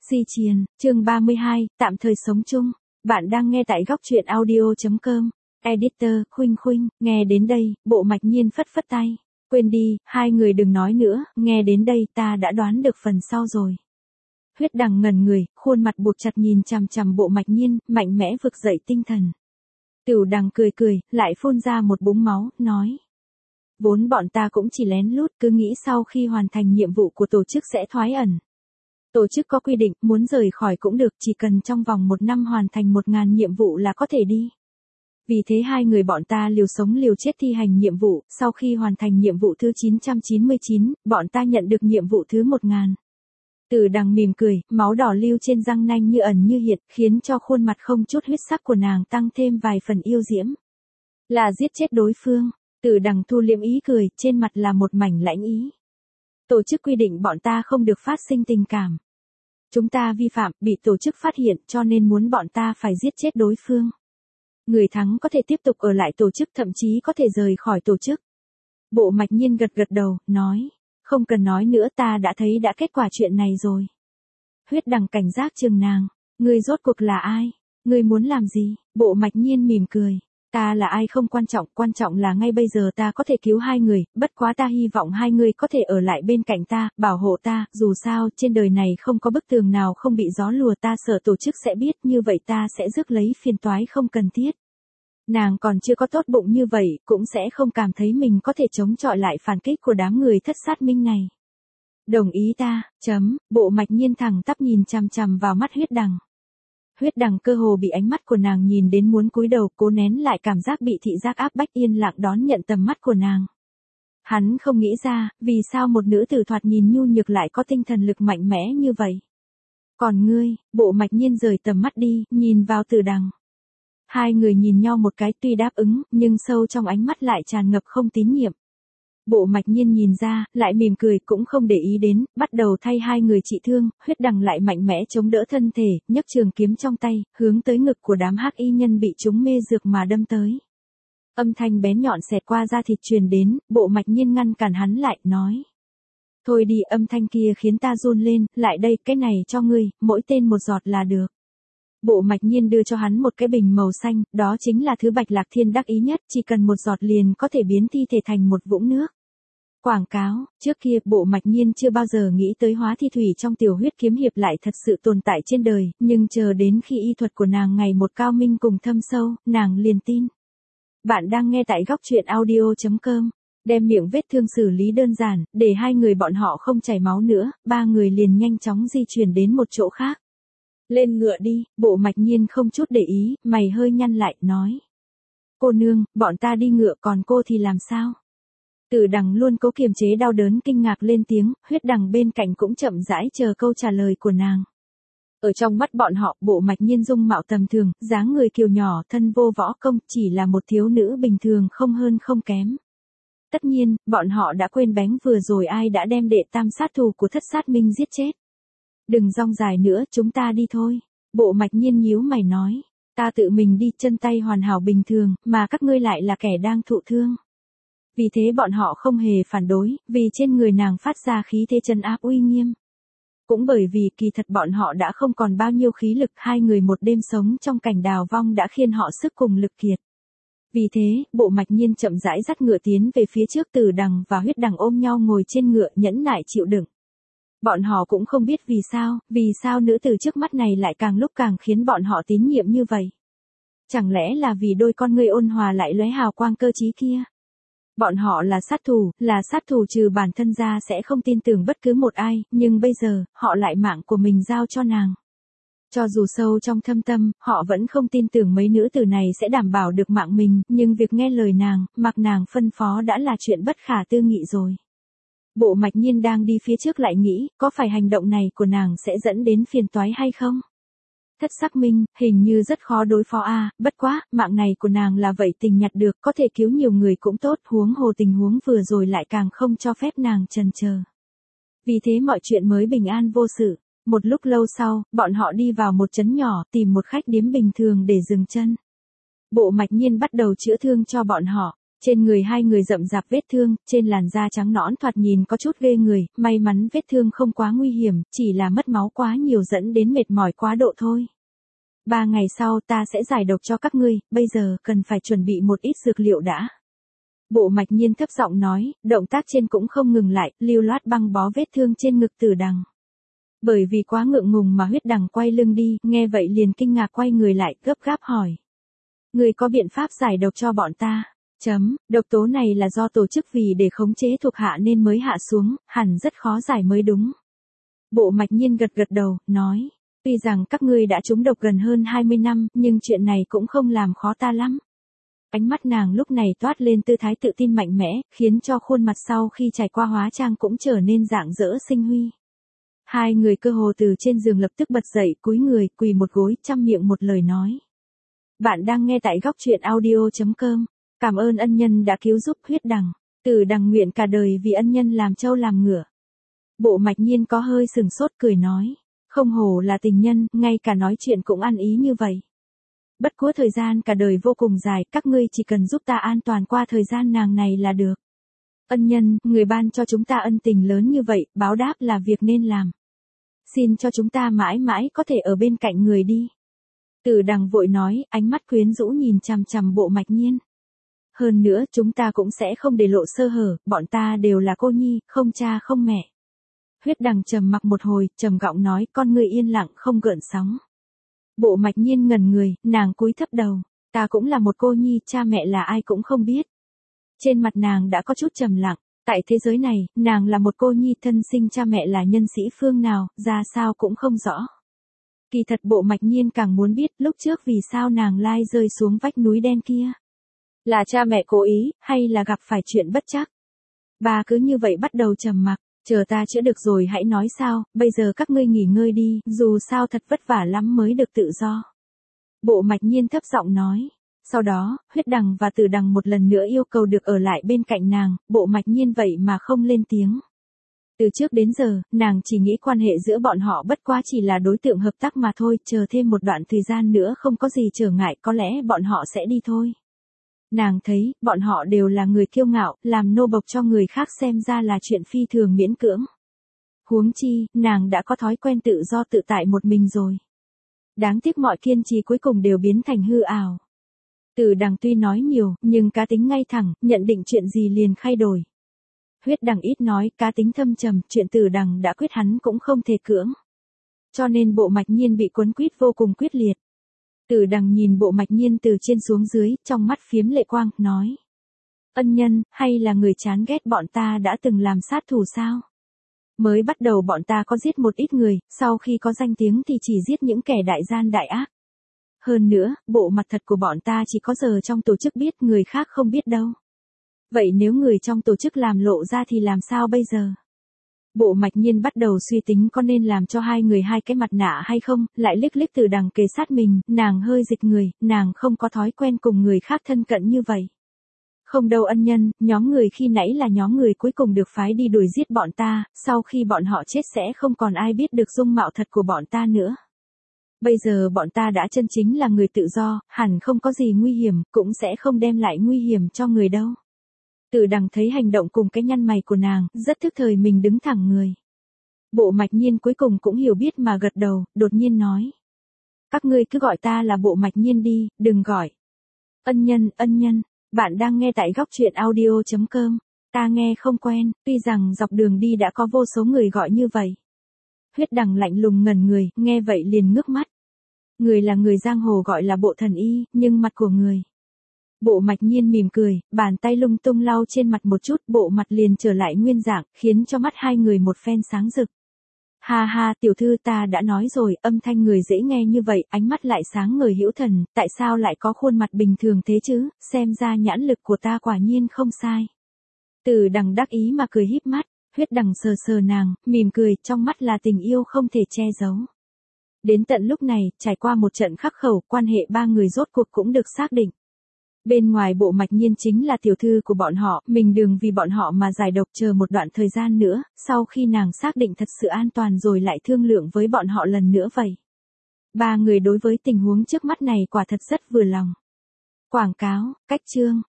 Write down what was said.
Di Triền, chương 32, tạm thời sống chung. Bạn đang nghe tại góc truyện audio.com. Editor, Khuynh, nghe đến đây, Bộ Mạch Nhiên phất phất tay. Quên đi, hai người đừng nói nữa, nghe đến đây ta đã đoán được phần sau rồi. Huyết Đằng ngẩn người, khuôn mặt buộc chặt nhìn chằm chằm Bộ Mạch Nhiên, mạnh mẽ vực dậy tinh thần. Tửu Đằng cười, lại phun ra một búng máu, nói. Vốn bọn ta cũng chỉ lén lút, cứ nghĩ sau khi hoàn thành nhiệm vụ của tổ chức sẽ thoái ẩn. Tổ chức có quy định, muốn rời khỏi cũng được, chỉ cần trong vòng 1 năm hoàn thành 1000 nhiệm vụ là có thể đi. Vì thế hai người bọn ta liều sống liều chết thi hành nhiệm vụ, sau khi hoàn thành nhiệm vụ thứ 999, bọn ta nhận được nhiệm vụ thứ 1000. Tử Đằng mỉm cười, máu đỏ lưu trên răng nanh như ẩn như hiện, khiến cho khuôn mặt không chút huyết sắc của nàng tăng thêm vài phần yêu diễm. Là giết chết đối phương. Tử Đằng thu liễm ý cười, trên mặt là một mảnh lãnh ý. Tổ chức quy định bọn ta không được phát sinh tình cảm. Chúng ta vi phạm, bị tổ chức phát hiện, cho nên muốn bọn ta phải giết chết đối phương. Người thắng có thể tiếp tục ở lại tổ chức, thậm chí có thể rời khỏi tổ chức. Bộ Mạch Nhiên gật đầu, nói. Không cần nói nữa, ta đã thấy đã kết quả chuyện này rồi. Huyết Đằng cảnh giác chừng nàng. Ngươi rốt cuộc là ai? Ngươi muốn làm gì? Bộ Mạch Nhiên mỉm cười. Ta là ai không quan trọng là ngay bây giờ ta có thể cứu hai người, bất quá ta hy vọng hai người có thể ở lại bên cạnh ta, bảo hộ ta, dù sao, trên đời này không có bức tường nào không bị gió lùa, ta sợ tổ chức sẽ biết, như vậy ta sẽ rước lấy phiền toái không cần thiết. Nàng còn chưa có tốt bụng như vậy, cũng sẽ không cảm thấy mình có thể chống chọi lại phản kích của đám người thất sát minh này. Đồng ý ta, Bộ Mạch Nhiên thẳng tắp nhìn chằm chằm vào mắt Huyết Đằng. Huyết Đằng cơ hồ bị ánh mắt của nàng nhìn đến muốn cúi đầu, cố nén lại cảm giác bị thị giác áp bách, yên lặng đón nhận tầm mắt của nàng. Hắn không nghĩ ra, vì sao một nữ tử thoạt nhìn nhu nhược lại có tinh thần lực mạnh mẽ như vậy. Còn ngươi, Bộ Mạch Nhiên rời tầm mắt đi, nhìn vào Tử Đằng. Hai người nhìn nhau một cái, tuy đáp ứng, nhưng sâu trong ánh mắt lại tràn ngập không tín nhiệm. Bộ Mạch Nhiên nhìn ra, lại mỉm cười, cũng không để ý đến, bắt đầu thay hai người trị thương. Huyết Đằng lại mạnh mẽ chống đỡ thân thể, nhấc trường kiếm trong tay, hướng tới ngực của đám hắc y nhân bị chúng mê dược mà đâm tới. Âm thanh bén nhọn xẹt qua da thịt truyền đến, Bộ Mạch Nhiên ngăn cản hắn lại, nói. Thôi đi, âm thanh kia khiến ta run lên, lại đây, cái này cho ngươi, mỗi tên một giọt là được. Bộ Mạch Nhiên đưa cho hắn một cái bình màu xanh, đó chính là thứ Bạch Lạc Thiên đắc ý nhất, chỉ cần một giọt liền có thể biến thi thể thành một vũng nước. Quảng cáo, trước kia Bộ Mạch Nhiên chưa bao giờ nghĩ tới hóa thi thủy trong Tiểu Huyết Kiếm Hiệp lại thật sự tồn tại trên đời, nhưng chờ đến khi y thuật của nàng ngày một cao minh cùng thâm sâu, nàng liền tin. Bạn đang nghe tại góc truyện audio.com. Đem miệng vết thương xử lý đơn giản, để hai người bọn họ không chảy máu nữa, ba người liền nhanh chóng di chuyển đến một chỗ khác. Lên ngựa đi, Bộ Mạch Nhiên không chút để ý, mày hơi nhăn lại, nói. Cô nương, bọn ta đi ngựa, còn cô thì làm sao? Tử Đằng luôn cố kiềm chế đau đớn kinh ngạc lên tiếng, Huyết Đằng bên cạnh cũng chậm rãi chờ câu trả lời của nàng. Ở trong mắt bọn họ, Bộ Mạch Nhiên dung mạo tầm thường, dáng người kiều nhỏ, thân vô võ công, chỉ là một thiếu nữ bình thường không hơn không kém. Tất nhiên, bọn họ đã quên bén vừa rồi ai đã đem đệ tam sát thủ của thất sát minh giết chết. Đừng rong dài nữa, chúng ta đi thôi. Bộ Mạch Nhiên nhíu mày nói. Ta tự mình đi, chân tay hoàn hảo bình thường, mà các ngươi lại là kẻ đang thụ thương. Vì thế bọn họ không hề phản đối, vì trên người nàng phát ra khí thế trấn áp uy nghiêm. Cũng bởi vì kỳ thật bọn họ đã không còn bao nhiêu khí lực, hai người một đêm sống trong cảnh đào vong đã khiến họ sức cùng lực kiệt. Vì thế, Bộ Mạch Nhiên chậm rãi dắt ngựa tiến về phía trước. Tử Đằng và Huyết Đằng ôm nhau ngồi trên ngựa nhẫn nại chịu đựng. Bọn họ cũng không biết vì sao nữ tử trước mắt này lại càng lúc càng khiến bọn họ tín nhiệm như vậy. Chẳng lẽ là vì đôi con ngươi ôn hòa lại lóe hào quang cơ trí kia? Bọn họ là sát thủ trừ bản thân ra sẽ không tin tưởng bất cứ một ai, nhưng bây giờ, họ lại mạng của mình giao cho nàng. Cho dù sâu trong thâm tâm, họ vẫn không tin tưởng mấy nữ tử này sẽ đảm bảo được mạng mình, nhưng việc nghe lời nàng, mặc nàng phân phó đã là chuyện bất khả tư nghị rồi. Bộ Mạch Nhiên đang đi phía trước lại nghĩ, có phải hành động này của nàng sẽ dẫn đến phiền toái hay không? Thất sắc minh, hình như rất khó đối phó bất quá, mạng này của nàng là vậy tình nhặt được, có thể cứu nhiều người cũng tốt, huống hồ tình huống vừa rồi lại càng không cho phép nàng chần chờ. Vì thế mọi chuyện mới bình an vô sự. Một lúc lâu sau, bọn họ đi vào một trấn nhỏ, tìm một khách điếm bình thường để dừng chân. Bộ Mạch Nhiên bắt đầu chữa thương cho bọn họ. Trên người hai người rậm rạp vết thương, trên làn da trắng nõn thoạt nhìn có chút ghê người, may mắn vết thương không quá nguy hiểm, chỉ là mất máu quá nhiều dẫn đến mệt mỏi quá độ thôi. 3 ngày sau ta sẽ giải độc cho các ngươi, bây giờ cần phải chuẩn bị một ít dược liệu đã. Bộ Mạch Nhiên thấp giọng nói, động tác trên cũng không ngừng lại, lưu loát băng bó vết thương trên ngực Tử Đằng. Bởi vì quá ngượng ngùng mà Huyết Đằng quay lưng đi, nghe vậy liền kinh ngạc quay người lại, gấp gáp hỏi. Người có biện pháp giải độc cho bọn ta? Độc tố này là do tổ chức vì để khống chế thuộc hạ nên mới hạ xuống, hẳn rất khó giải mới đúng. Bộ Mạch Nhiên gật gật đầu, nói. Tuy rằng các ngươi đã trúng độc gần hơn 20 năm, nhưng chuyện này cũng không làm khó ta lắm. Ánh mắt nàng lúc này toát lên tư thái tự tin mạnh mẽ, khiến cho khuôn mặt sau khi trải qua hóa trang cũng trở nên rạng rỡ sinh huy. Hai người cơ hồ từ trên giường lập tức bật dậy, cúi người, quỳ một gối, chăm miệng một lời nói. Bạn đang nghe tại góc truyện audio.com. Cảm ơn ân nhân đã cứu giúp Huyết Đằng. Tử Đằng nguyện cả đời vì ân nhân làm trâu làm ngựa. Bộ Mạch Nhiên có hơi sừng sốt cười nói. Không hổ là tình nhân, ngay cả nói chuyện cũng ăn ý như vậy. Bất quá thời gian cả đời vô cùng dài, các ngươi chỉ cần giúp ta an toàn qua thời gian nàng này là được. Ân nhân, người ban cho chúng ta ân tình lớn như vậy, báo đáp là việc nên làm. Xin cho chúng ta mãi mãi có thể ở bên cạnh người đi. Tử Đằng vội nói, ánh mắt quyến rũ nhìn chằm chằm Bộ Mạch Nhiên. Hơn nữa, chúng ta cũng sẽ không để lộ sơ hở, bọn ta đều là cô nhi, không cha không mẹ. Huyết Đằng trầm mặc một hồi, trầm giọng nói, con người yên lặng không gợn sóng. Bộ Mạch Nhiên ngẩn người, nàng cúi thấp đầu, ta cũng là một cô nhi, cha mẹ là ai cũng không biết. Trên mặt nàng đã có chút trầm lặng, tại thế giới này, nàng là một cô nhi, thân sinh cha mẹ là nhân sĩ phương nào, ra sao cũng không rõ. Kỳ thật Bộ Mạch Nhiên càng muốn biết lúc trước vì sao nàng lai rơi xuống vách núi đen kia. Là cha mẹ cố ý, hay là gặp phải chuyện bất trắc. Bà cứ như vậy bắt đầu trầm mặc. Chờ ta chữa được rồi hãy nói sao, bây giờ các ngươi nghỉ ngơi đi, dù sao thật vất vả lắm mới được tự do. Bộ Mạch Nhiên thấp giọng nói. Sau đó, Huyết Đằng và Tử Đằng một lần nữa yêu cầu được ở lại bên cạnh nàng, Bộ Mạch Nhiên vậy mà không lên tiếng. Từ trước đến giờ, nàng chỉ nghĩ quan hệ giữa bọn họ bất quá chỉ là đối tượng hợp tác mà thôi, chờ thêm một đoạn thời gian nữa không có gì trở ngại có lẽ bọn họ sẽ đi thôi. Nàng thấy, bọn họ đều là người kiêu ngạo, làm nô bộc cho người khác xem ra là chuyện phi thường miễn cưỡng. Huống chi, nàng đã có thói quen tự do tự tại một mình rồi. Đáng tiếc mọi kiên trì cuối cùng đều biến thành hư ảo. Tử Đằng tuy nói nhiều, nhưng cá tính ngay thẳng, nhận định chuyện gì liền thay đổi. Huyết Đằng ít nói, cá tính thâm trầm, chuyện Tử Đằng đã quyết hắn cũng không thể cưỡng. Cho nên Bộ Mạch Nhiên bị quấn quýt vô cùng quyết liệt. Tử Đằng nhìn Bộ Mạch Nhiên từ trên xuống dưới, trong mắt phiếm lệ quang, nói. Ân nhân, hay là người chán ghét bọn ta đã từng làm sát thủ sao? Mới bắt đầu bọn ta có giết một ít người, sau khi có danh tiếng thì chỉ giết những kẻ đại gian đại ác. Hơn nữa, bộ mặt thật của bọn ta chỉ có giờ trong tổ chức biết, người khác không biết đâu. Vậy nếu người trong tổ chức làm lộ ra thì làm sao bây giờ? Bộ Mạch Nhiên bắt đầu suy tính có nên làm cho hai người hai cái mặt nạ hay không, lại liếc liếc Tử Đằng kề sát mình, nàng hơi dịch người, nàng không có thói quen cùng người khác thân cận như vậy. Không đâu ân nhân, nhóm người khi nãy là nhóm người cuối cùng được phái đi đuổi giết bọn ta, sau khi bọn họ chết sẽ không còn ai biết được dung mạo thật của bọn ta nữa. Bây giờ bọn ta đã chân chính là người tự do, hẳn không có gì nguy hiểm, cũng sẽ không đem lại nguy hiểm cho người đâu. Tử Đằng thấy hành động cùng cái nhăn mày của nàng, rất thức thời mình đứng thẳng người. Bộ Mạch Nhiên cuối cùng cũng hiểu biết mà gật đầu, đột nhiên nói. Các ngươi cứ gọi ta là Bộ Mạch Nhiên đi, đừng gọi. Ân nhân, bạn đang nghe tại góc truyện audio.com, ta nghe không quen, tuy rằng dọc đường đi đã có vô số người gọi như vậy. Huyết Đằng lạnh lùng ngẩn người, nghe vậy liền ngước mắt. Người là người giang hồ gọi là Bộ Thần Y, nhưng mặt của người. Bộ Mạch Nhiên mỉm cười, bàn tay lung tung lau trên mặt một chút, bộ mặt liền trở lại nguyên dạng, khiến cho mắt hai người một phen sáng rực. Ha ha, tiểu thư ta đã nói rồi, âm thanh người dễ nghe như vậy, ánh mắt lại sáng ngời hữu thần, tại sao lại có khuôn mặt bình thường thế chứ, xem ra nhãn lực của ta quả nhiên không sai. Tử Đằng đắc ý mà cười híp mắt, Huyết Đằng sờ sờ nàng, mỉm cười, trong mắt là tình yêu không thể che giấu. Đến tận lúc này, trải qua một trận khắc khẩu, quan hệ ba người rốt cuộc cũng được xác định. Bên ngoài Bộ Mạch Nhiên chính là tiểu thư của bọn họ, mình đừng vì bọn họ mà giải độc, chờ một đoạn thời gian nữa, sau khi nàng xác định thật sự an toàn rồi lại thương lượng với bọn họ lần nữa vậy. Ba người đối với tình huống trước mắt này quả thật rất vừa lòng. Quảng cáo, cách chương.